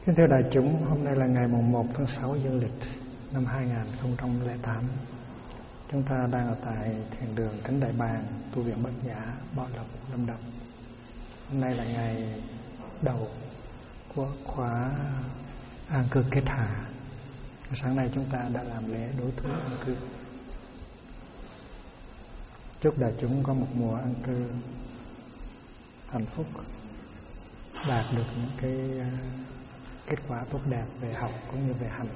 Kính thưa đại chúng, hôm nay là ngày mùng 1 tháng 6 dương lịch năm 2008. Chúng ta đang ở tại thiền đường Cánh Đại Bàng, tu viện Bát Nhã, Bảo Lộc, Lâm Đồng. Hôm nay là ngày đầu của khóa an cư kết hạ. Sáng nay chúng ta đã làm lễ đối thú an cư. Chúc đại chúng có một mùa an cư hạnh phúc, đạt được những cái kết quả tốt đẹp về học cũng như về hành.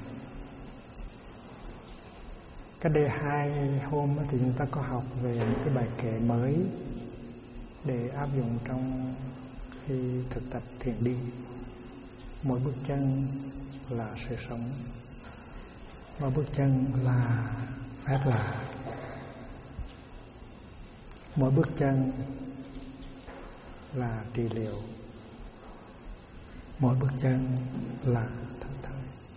Cách đây 2 hôm thì chúng ta có học về một cái bài kệ mới để áp dụng trong khi thực tập thiền đi. Mỗi bước chân là sự sống, mỗi bước chân là phép lạ, mỗi bước chân là trị liệu, mỗi bước chân là thân thể.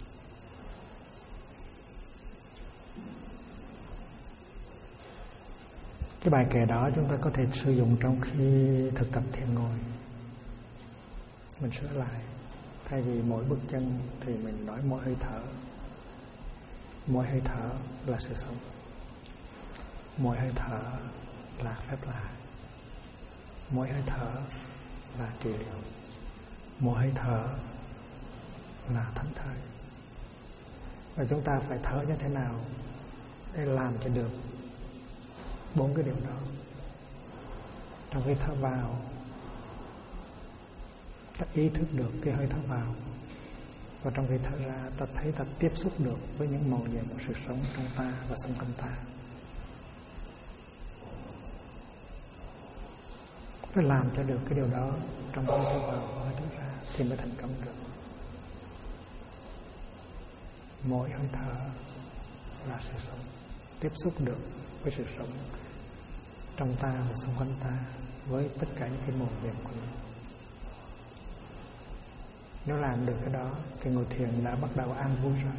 Cái bài kệ đó chúng ta có thể sử dụng trong khi thực tập thiền ngồi. Mình sửa lại, thay vì mỗi bước chân thì mình nói mỗi hơi thở. Mỗi hơi thở là sự sống, mỗi hơi thở là phép lạ, mỗi hơi thở là trị liệu, mỗi hơi thở là thảnh thơi. Và chúng ta phải thở như thế nào để làm cho được 4 cái điều đó. Trong khi thở vào, ta ý thức được cái hơi thở vào, và trong khi thở ra, ta thấy ta tiếp xúc được với những màu nhiệm của sự sống trong ta và xung quanh ta. Phải làm cho được cái điều đó trong hơi thở vào và hơi thở ra thì mới thành công được. Mỗi hơi thở là sự sống, tiếp xúc được với sự sống trong ta và xung quanh ta, với tất cả những cái màu nhiệm của nó. Nếu làm được cái đó thì ngồi thiền đã bắt đầu an vui rồi.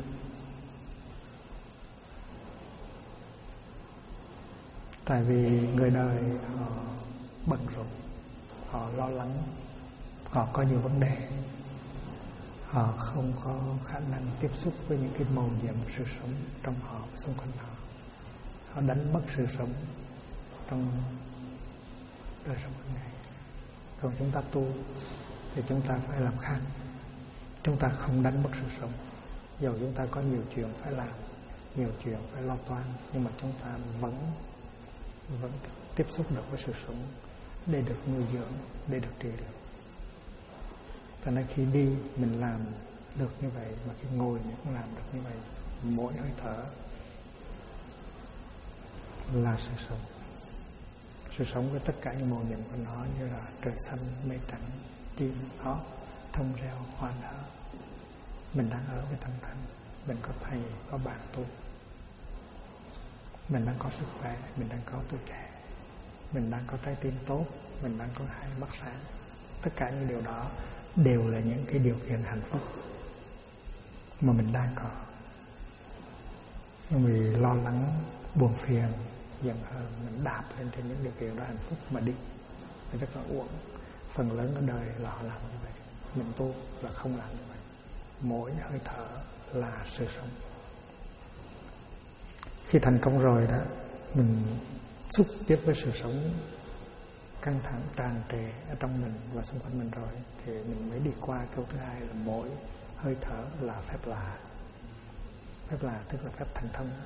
Tại vì người đời họ bận rộn, họ lo lắng, họ có nhiều vấn đề, họ không có khả năng tiếp xúc với những cái màu nhiệm sự sống trong họ và xung quanh họ. Họ đánh mất sự sống trong đời sống hàng ngày. Còn chúng ta tu thì chúng ta phải làm khác. Chúng ta không đánh mất sự sống. Dầu chúng ta có nhiều chuyện phải làm, nhiều chuyện phải lo toan, nhưng mà chúng ta vẫn tiếp xúc được với sự sống để được nuôi dưỡng, để được trị liệu. Cho nên khi đi mình làm được như vậy, mà khi ngồi mình cũng làm được như vậy. Mỗi hơi thở là sự sống. Sự sống với tất cả những màu nhiệm của nó, như là trời xanh, mây trắng, chim hót, thông reo, hoa nở. Mình đang ở với thân thân, mình có thầy, có bạn tu, mình đang có sức khỏe, mình đang có tuổi trẻ, mình đang có trái tim tốt, mình đang có 2 mắt sáng. Tất cả những điều đó đều là những cái điều kiện hạnh phúc mà mình đang có. Vì lo lắng, buồn phiền, giận hờn, mình đạp lên trên những điều kiện đó hạnh phúc mà đi, nó rất là uổng. Phần lớn ở đời là họ làm như vậy. Mình tu là không làm như vậy. Mỗi hơi thở là sự sống. Khi thành công rồi đó, mình xúc tiếp với sự sống căng thẳng tràn trề ở trong mình và xung quanh mình rồi, thì mình mới đi qua câu thứ 2 là mỗi hơi thở là phép lạ. Phép lạ tức là phép thành thông.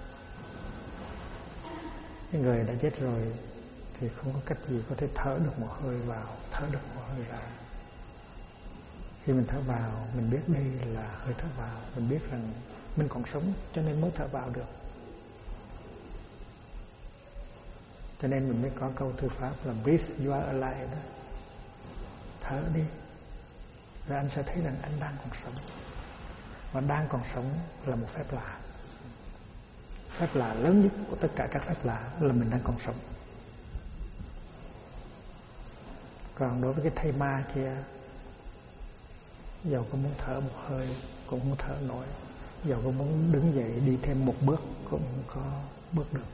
Cái người đã chết rồi thì không có cách gì có thể thở được một hơi vào, thở được một hơi ra. Khi mình thở vào, mình biết đây là hơi thở vào, mình biết rằng mình còn sống cho nên mới thở vào được. Cho nên mình mới có câu thư pháp là breathe, you are alive đó. Thở đi, rồi anh sẽ thấy rằng anh đang còn sống. Và đang còn sống là một phép lạ. Phép lạ lớn nhất của tất cả các phép lạ là mình đang còn sống. Còn đối với cái thây ma kia, dầu có muốn thở một hơi cũng không thở nổi, dầu có muốn đứng dậy đi thêm một bước cũng không có bước được.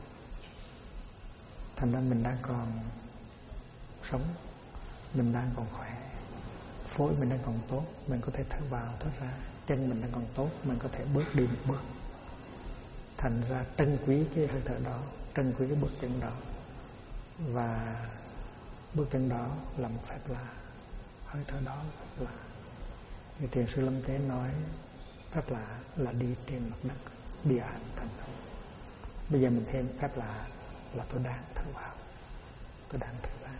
Thành ra mình đang còn sống, mình đang còn khỏe. phổi mình đang còn tốt, mình có thể thở vào thở ra. Chân mình đang còn tốt, mình có thể bước đi một bước. Thành ra trân quý cái hơi thở đó, trân quý cái bước chân đó. Và bước chân đó là một phép lạ, hơi thở đó là phép lạ. Như Thiền sư Lâm Tế nói, phép lạ là đi trên mặt đất, địa hạnh thành công. Bây giờ mình thêm phép lạ là tôi đang thở vào, tôi đang thở ra.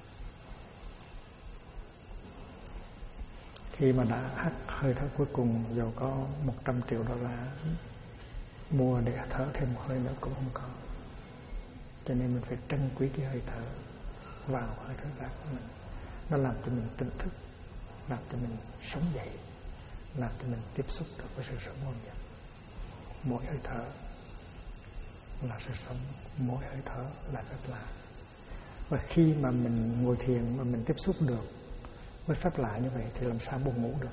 Khi mà đã hắt hơi thở cuối cùng, dầu có 100 triệu đô la mua để thở thêm một hơi nữa cũng không có. Cho nên mình phải trân quý cái hơi thở vào, hơi thở ra của mình. Nó làm cho mình tỉnh thức, làm cho mình sống dậy, làm cho mình tiếp xúc được với sự sống vô nhập. Mỗi hơi thở là sự sống, mỗi hơi thở là phép lạ. Và khi mà mình ngồi thiền mà mình tiếp xúc được với phép lạ như vậy thì làm sao buồn ngủ được?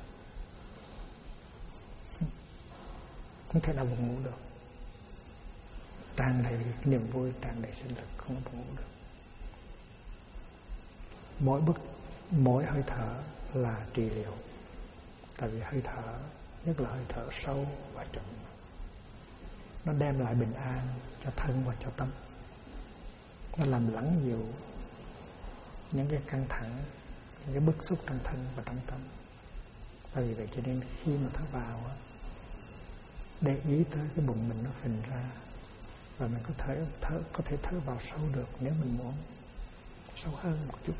Không thể nào buồn ngủ được. Tràn đầy niềm vui, tràn đầy sinh lực, không buồn ngủ được. Mỗi hơi thở là trị liệu. Tại vì hơi thở, nhất là hơi thở sâu và chậm, nó đem lại bình an cho thân và cho tâm. Nó làm lắng dịu những cái căng thẳng, những cái bức xúc trong thân và trong tâm. Và vì vậy cho nên khi mà thở vào, để ý tới cái bụng mình nó phình ra, và mình có thể thở vào sâu được nếu mình muốn, sâu hơn một chút.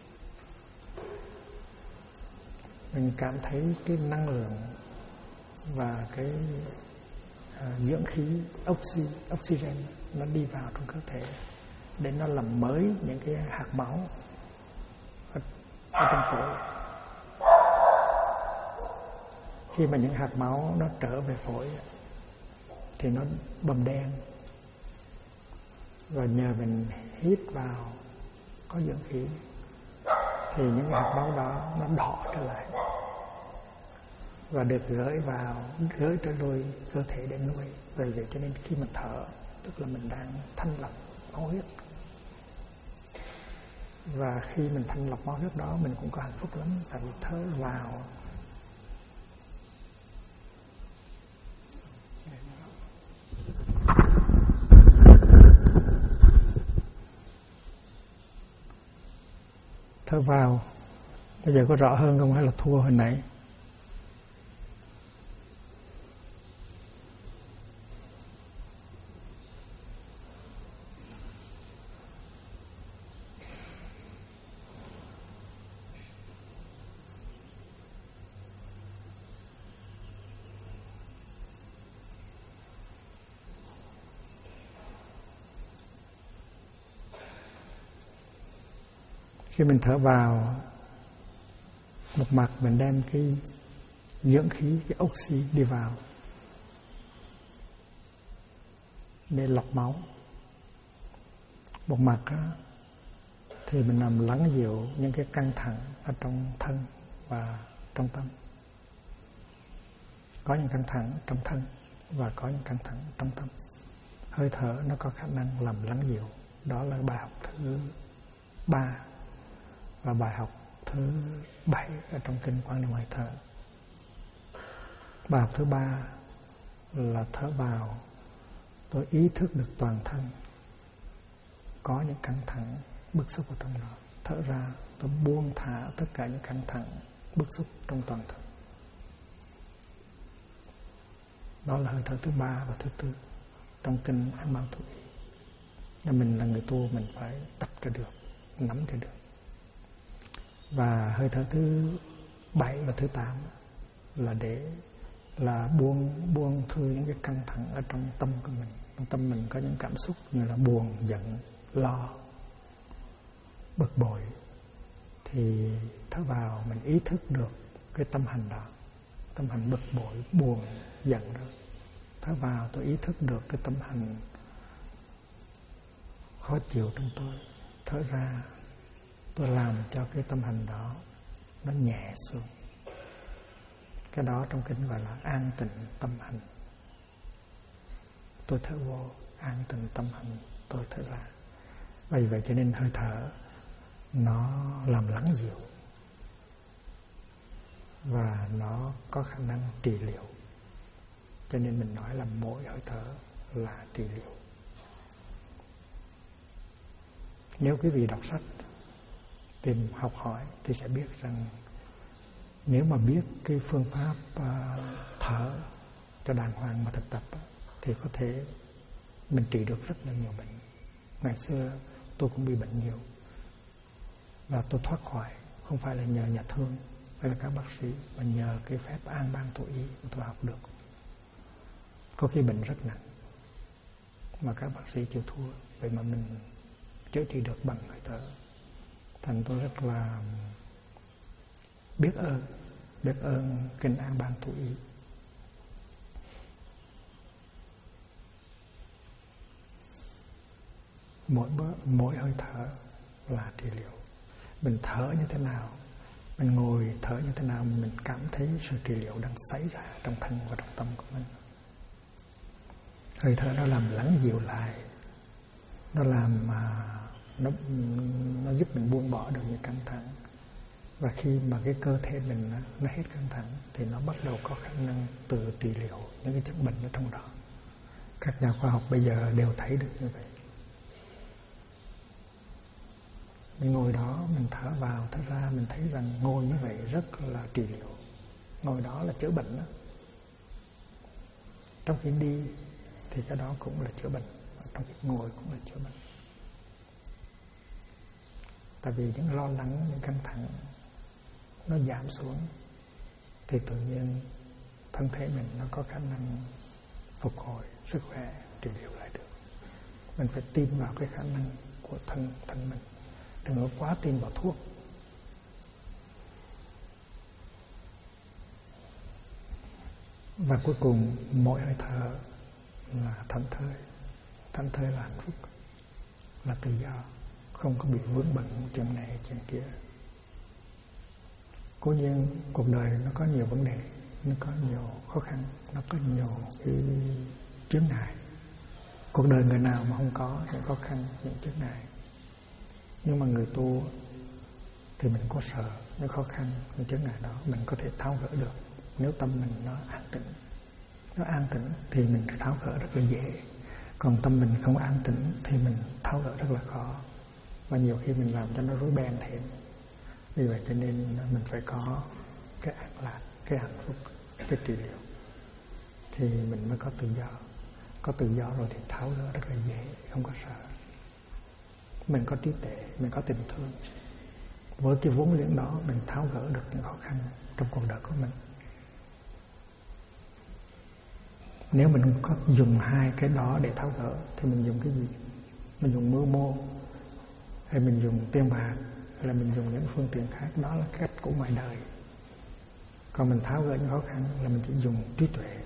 Mình cảm thấy cái năng lượng và cái dưỡng khí oxygen nó đi vào trong cơ thể để nó làm mới những cái hạt máu ở trong phổi. Khi mà những hạt máu nó trở về phổi thì nó bầm đen, và nhờ mình hít vào có dưỡng khí thì những hạt máu đó nó đỏ trở lại và được gửi trở đôi cơ thể để nuôi. Vì vậy cho nên khi mình thở, tức là mình đang thanh lọc máu huyết. Và khi mình thanh lọc máu huyết đó, mình cũng có hạnh phúc lắm. Tại vì thở vào bây giờ có rõ hơn không hay là thua hồi nãy? Khi mình thở vào, một mặt mình đem cái dưỡng khí, cái oxy đi vào để lọc máu. Một mặt thì mình làm lắng dịu những cái căng thẳng ở trong thân và trong tâm. Có những căng thẳng trong thân và có những căng thẳng trong tâm. Hơi thở nó có khả năng làm lắng dịu. Đó là bài học thứ 3 và bài học thứ 7 ở trong kinh Quan Niệm Hơi Thở. Bài học thứ 3 là thở vào, tôi ý thức được toàn thân có những căng thẳng bức xúc ở trong đó. Thở ra, tôi buông thả tất cả những căng thẳng bức xúc trong toàn thân. Đó là hơi thở thứ 3 và thứ 4 trong kinh An Bảo Thủ Ý. Nên mình là người tu, mình phải tập cho được, nắm cho được. Và hơi thở thứ 7 và thứ 8 là để buông thư những cái căng thẳng ở trong tâm của mình. Trong tâm mình có những cảm xúc như là buồn, giận, lo, bực bội, thì thở vào mình ý thức được cái tâm hành đó, tâm hành bực bội, buồn, giận đó. Thở vào tôi ý thức được cái tâm hành khó chịu trong tôi. Thở ra tôi làm cho cái tâm hành đó nó nhẹ xuống. Cái đó trong kinh gọi là an tịnh tâm hành. Tôi thở vô, an tịnh tâm hành, tôi thở ra. Vì vậy cho nên hơi thở nó làm lắng dịu và nó có khả năng trị liệu. Cho nên mình nói là mỗi hơi thở là trị liệu. Nếu quý vị đọc sách, tìm học hỏi thì sẽ biết rằng nếu mà biết cái phương pháp thở cho đàng hoàng mà thực tập thì có thể mình trị được rất là nhiều bệnh. Ngày xưa tôi cũng bị bệnh nhiều và tôi thoát khỏi, không phải là nhờ nhà thương hay là các bác sĩ, mà nhờ cái phép an bang thổ ý mà tôi học được. Có khi bệnh rất nặng mà các bác sĩ chịu thua, vậy mà mình chữa trị được bằng hơi thở. Thành tôi rất là biết ơn kinh an bang thổ ý. Mỗi hơi thở là trị liệu. Mình thở như thế nào, mình ngồi thở như thế nào, mình cảm thấy sự trị liệu đang xảy ra trong thân và trong tâm của mình. Hơi thở nó làm lắng dịu lại, nó làm nó giúp mình buông bỏ được những căng thẳng. Và khi mà cái cơ thể mình nó hết căng thẳng thì nó bắt đầu có khả năng tự trị liệu những cái chứng bệnh ở trong đó. Các nhà khoa học bây giờ đều thấy được như vậy. Mình ngồi đó, mình thở vào, thở ra, mình thấy rằng ngồi như vậy rất là trị liệu. Ngồi đó là chữa bệnh đó. Trong khi đi thì cái đó cũng là chữa bệnh, trong khi ngồi cũng là chữa bệnh. Tại vì những lo lắng, những căng thẳng nó giảm xuống thì tự nhiên thân thể mình nó có khả năng phục hồi sức khỏe, trị liệu lại được. Mình phải tin vào cái khả năng của thân mình, đừng có quá tin vào thuốc. Và cuối cùng mỗi hơi thở là thảnh thơi. Thảnh thơi là hạnh phúc, là tự do, không có bị vướng bận chuyện này chuyện kia. Cố nhiên cuộc đời nó có nhiều vấn đề, nó có nhiều khó khăn, nó có nhiều cái chướng ngại. Cuộc đời người nào mà không có những khó khăn, những chướng ngại. Nhưng mà người tu thì mình có sợ những khó khăn, những chướng ngại đó mình có thể tháo gỡ được. Nếu tâm mình nó an tĩnh thì mình tháo gỡ rất là dễ. Còn tâm mình không an tĩnh thì mình tháo gỡ rất là khó. Và nhiều khi mình làm cho nó rối beng thêm. Vì vậy cho nên mình phải có cái an lạc, cái hạnh phúc, cái trị liệu thì mình mới có tự do. Có tự do rồi thì tháo gỡ rất là dễ, không có sợ. Mình có trí tuệ, mình có tình thương. Với cái vốn liếng đó mình tháo gỡ được những khó khăn trong cuộc đời của mình. Nếu mình không có dùng hai cái đó để tháo gỡ thì mình dùng cái gì? Mình dùng mưu mô, hay mình dùng tiền bạc, hay là mình dùng những phương tiện khác. Đó là cách của ngoài đời. Còn mình tháo gỡ những khó khăn là mình chỉ dùng trí tuệ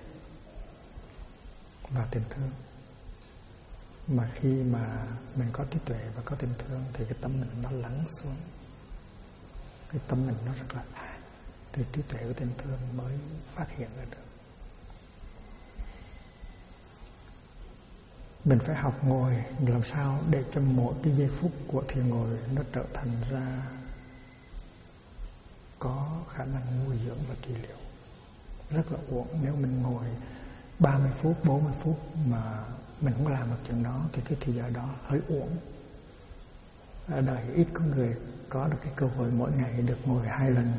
và tình thương. Mà khi mà mình có trí tuệ và có tình thương thì cái tâm mình nó lắng xuống. Cái tâm mình nó rất là an. Thì trí tuệ và tình thương mới phát hiện ra được. Mình phải học ngồi làm sao để cho mỗi cái giây phút của thiền ngồi nó trở thành ra có khả năng nuôi dưỡng và trị liệu. Rất là uổng nếu mình ngồi 30 phút, 40 phút mà mình không làm được chuyện đó thì cái thời giờ đó hơi uổng. Ở đời ít có người có được cái cơ hội mỗi ngày được ngồi 2 lần.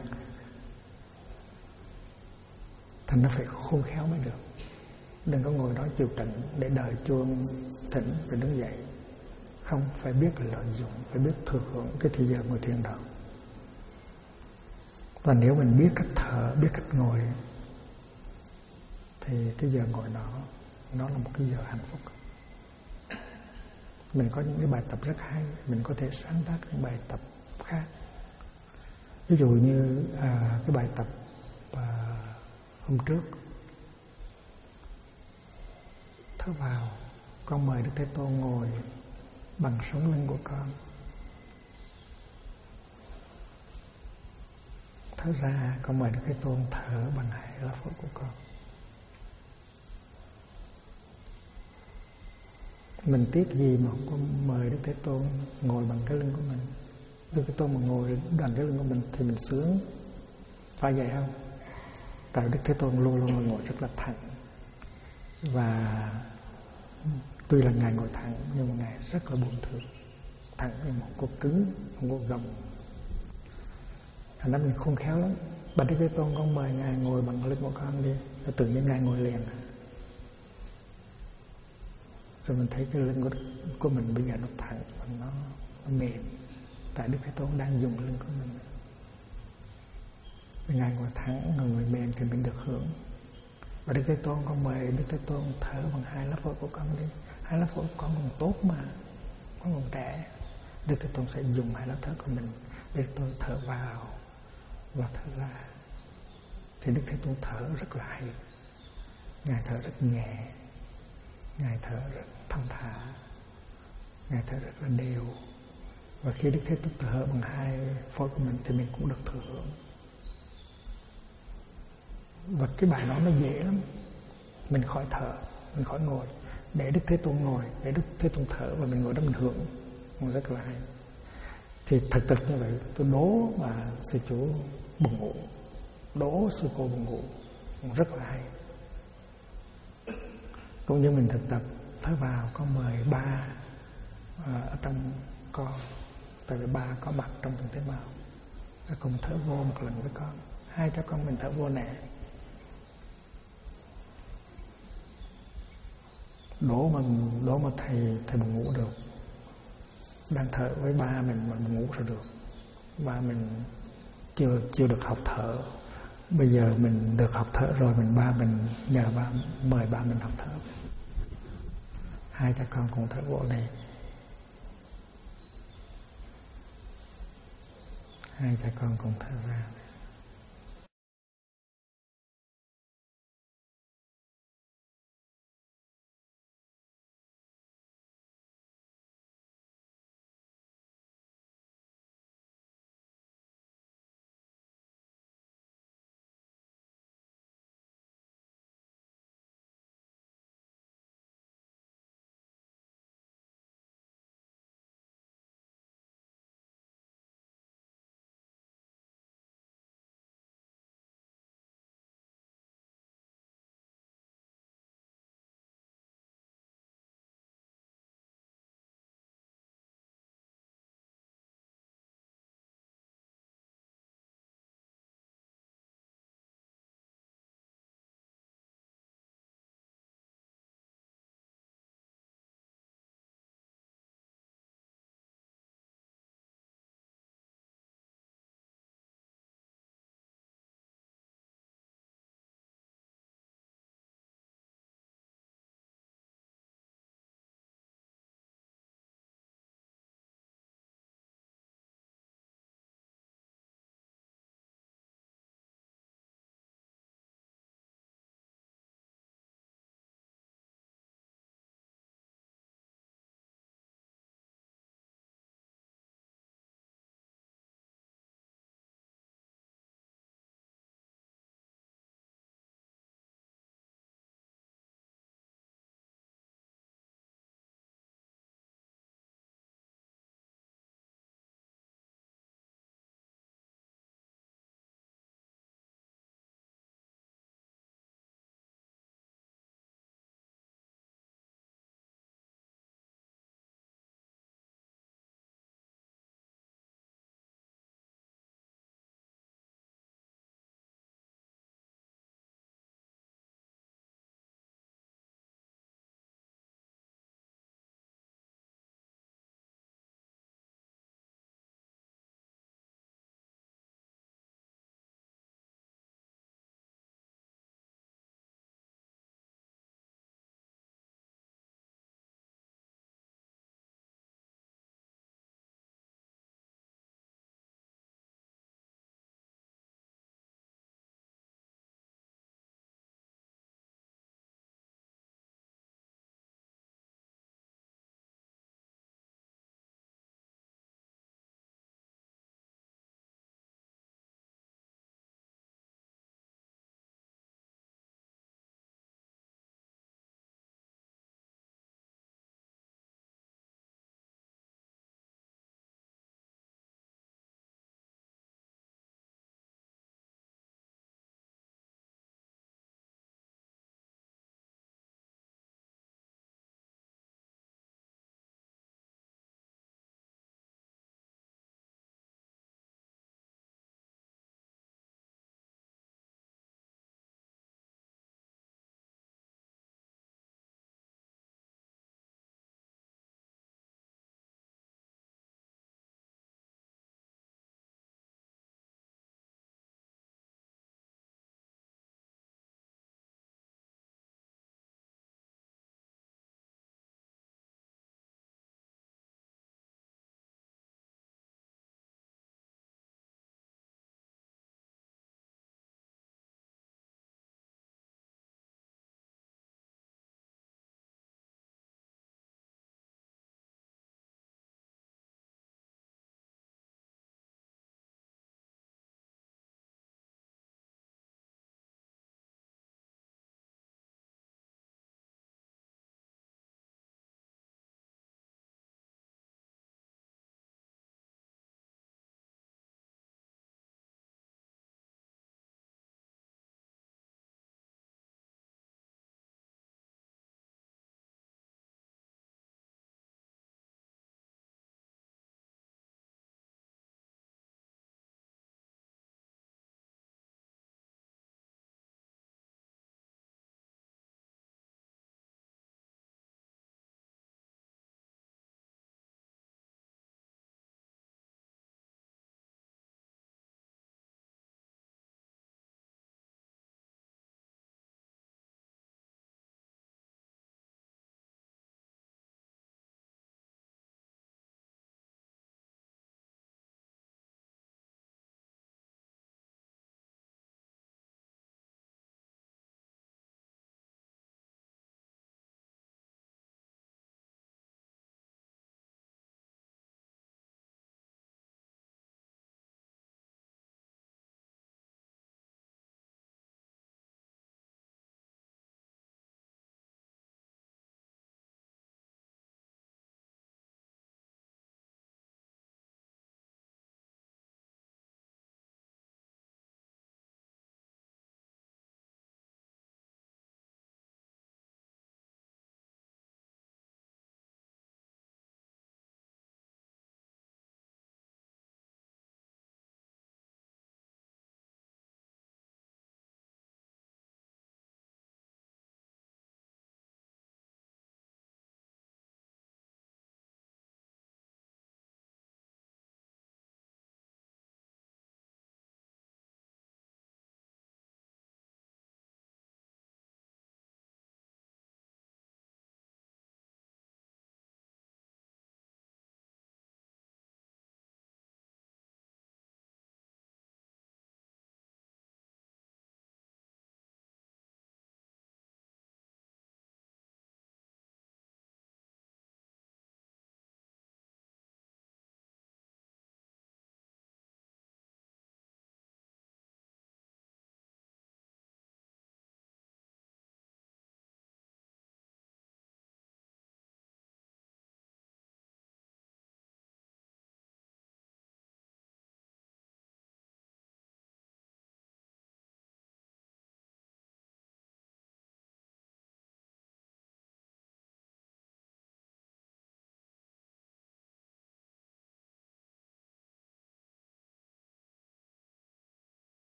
Thành nó phải khôn khéo mới được. Đừng có ngồi đó chịu trận để đợi chuông thỉnh rồi đứng dậy. Không, phải biết lợi dụng, phải biết thừa hưởng cái thời giờ ngồi thiền đó. Và nếu mình biết cách thở, biết cách ngồi thì cái giờ ngồi đó nó là một cái giờ hạnh phúc. Mình có những cái bài tập rất hay, mình có thể sáng tác những bài tập khác. Ví dụ như cái bài tập hôm trước, thở vào, con mời Đức Thế Tôn ngồi bằng sống lưng của con. Thở ra, con mời Đức Thế Tôn thở bằng hai lá phổi của con. Mình tiếc gì mà không có mời Đức Thế Tôn ngồi bằng cái lưng của mình. Đức Thế Tôn mà ngồi bằng cái lưng của mình thì mình sướng. Phải vậy không? Tại Đức Thế Tôn luôn luôn ngồi rất là thẳng, và tuy là Ngài ngồi thẳng nhưng mà Ngài rất là buông thưởng. Thẳng như một cột cứng, một cột gồng. Thành ra mình khôn khéo lắm. Bạch Đức Thế Tôn con mời Ngài ngồi bằng lưng của con đi, rồi tự nhiên Ngài ngồi liền. Rồi mình thấy cái lưng của mình bây giờ nó thẳng và nó mềm. Tại Đức Thế Tôn đang dùng lưng của mình. Ngài ngồi thẳng, ngồi mềm thì mình được hưởng. Và Đức Thế Tôn con mời Đức Thế Tôn thở bằng 2 lá phổi của con đi. 2 lá phổi của con còn tốt mà, con còn trẻ. Đức Thế Tôn sẽ dùng 2 lá thở của mình để tôi thở vào và thở ra. Thì Đức Thế Tôn thở rất là hay. Ngài thở rất nhẹ, Ngài thở rất thong thả, Ngài thở rất là đều. Và khi Đức Thế Tôn thở bằng 2 phổi của mình thì mình cũng được thừa hưởng. Và cái bài đó nó dễ lắm. Mình khỏi thở, mình khỏi ngồi, để Đức Thế Tôn ngồi, để Đức Thế Tôn thở, và mình ngồi đó mình hưởng. Nó rất là hay. Thì thực thực như vậy, tôi đố mà sư chủ buồn ngủ, đố sư cô buồn ngủ, rất là hay. Cũng như mình thực tập thở vào có mời ba ở trong con, tại vì ba có mặt trong từng tế bào, cùng thở vô một lần với con. Hai cho con mình thở vô nè. Đố mà thầy buồn ngủ được, đang thở với ba mình mà ngủ rồi được. Ba mình chưa được học thở, bây giờ mình được học thở rồi, mình nhờ mời ba mình học thở. Hai cha con cùng thở vô này. Hai cha con cùng thở ra.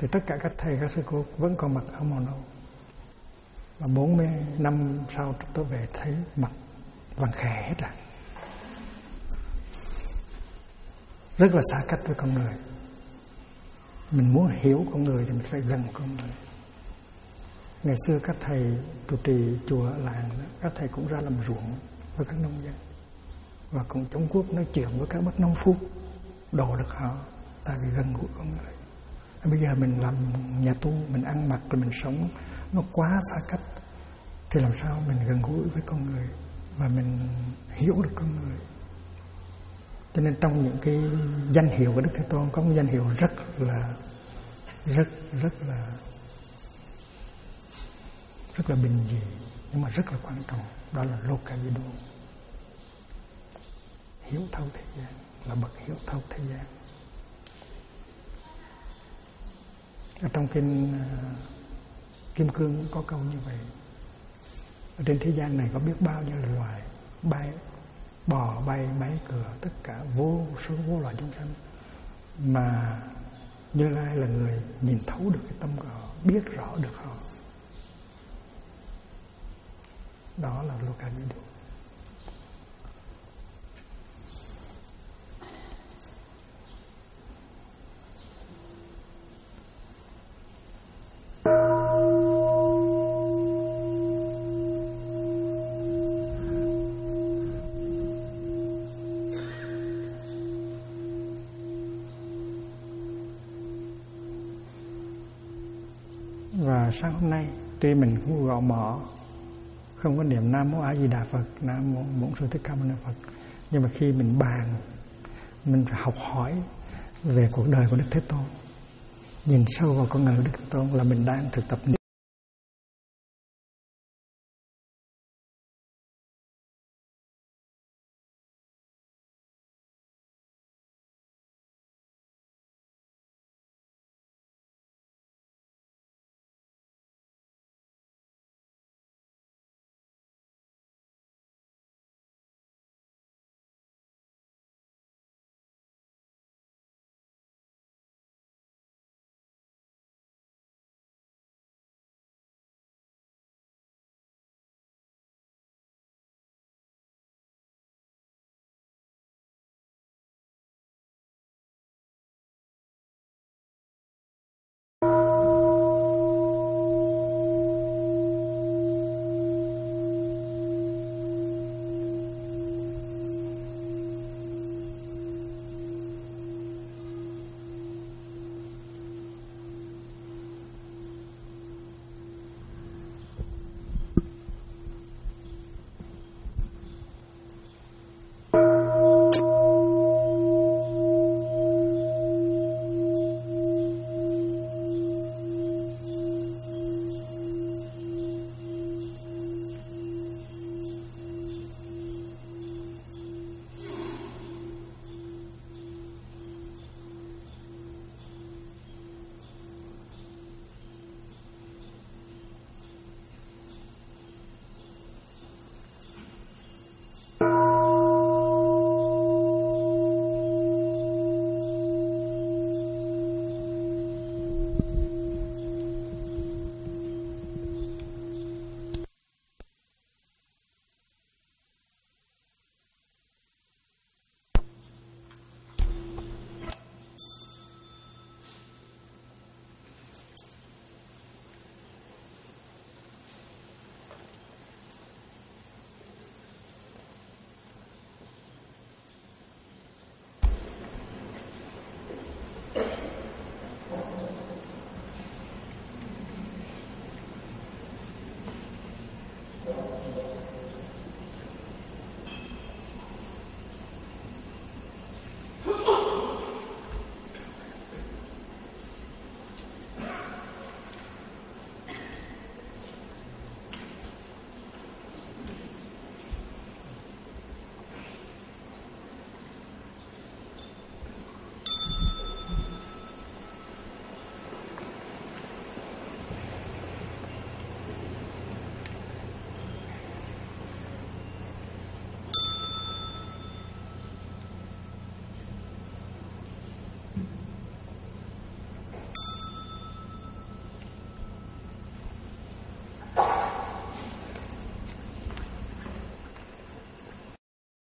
thì tất cả các thầy các sư cô vẫn còn mặc áo màu nâu. Và 40 năm sau tôi về thấy mặt vàng khè hết rồi, rất là xa cách với con người. Mình muốn hiểu con người thì mình phải gần con người. Ngày xưa các thầy trụ trì chùa ở làng đó, các thầy cũng ra làm ruộng với các nông dân và cũng Trung Quốc nói chuyện với các bác nông phu, độ được họ, tại vì gần gũi con người. Bây giờ mình làm nhà tu, mình ăn mặc rồi mình sống nó quá xa cách, thì làm sao mình gần gũi với con người và mình hiểu được con người. Cho nên trong những cái danh hiệu của Đức Thế Tôn có một danh hiệu rất là bình dị nhưng mà rất là quan trọng, đó là Lokavidu, hiểu thấu thế gian, là bậc hiểu thấu thế gian. Ở trong kinh Kim Cương có câu như vậy: ở trên thế gian này có biết bao nhiêu loài bay, bò bay máy cửa, tất cả vô số vô loài chúng sanh, mà Như Lai là người nhìn thấu được cái tâm của họ, biết rõ được họ. Đó là Lokavidu. Và sáng hôm nay tuy mình cũng gõ mỏ, không có niệm Nam Mô A Di Đà Phật, Nam Mô Bổn Sư Thích Ca Mâu Ni Phật, nhưng mà khi mình bàn, mình phải học hỏi về cuộc đời của Đức Thế Tôn, nhìn sâu vào con người của Đức Thế Tôn, là mình đang thực tập niệm.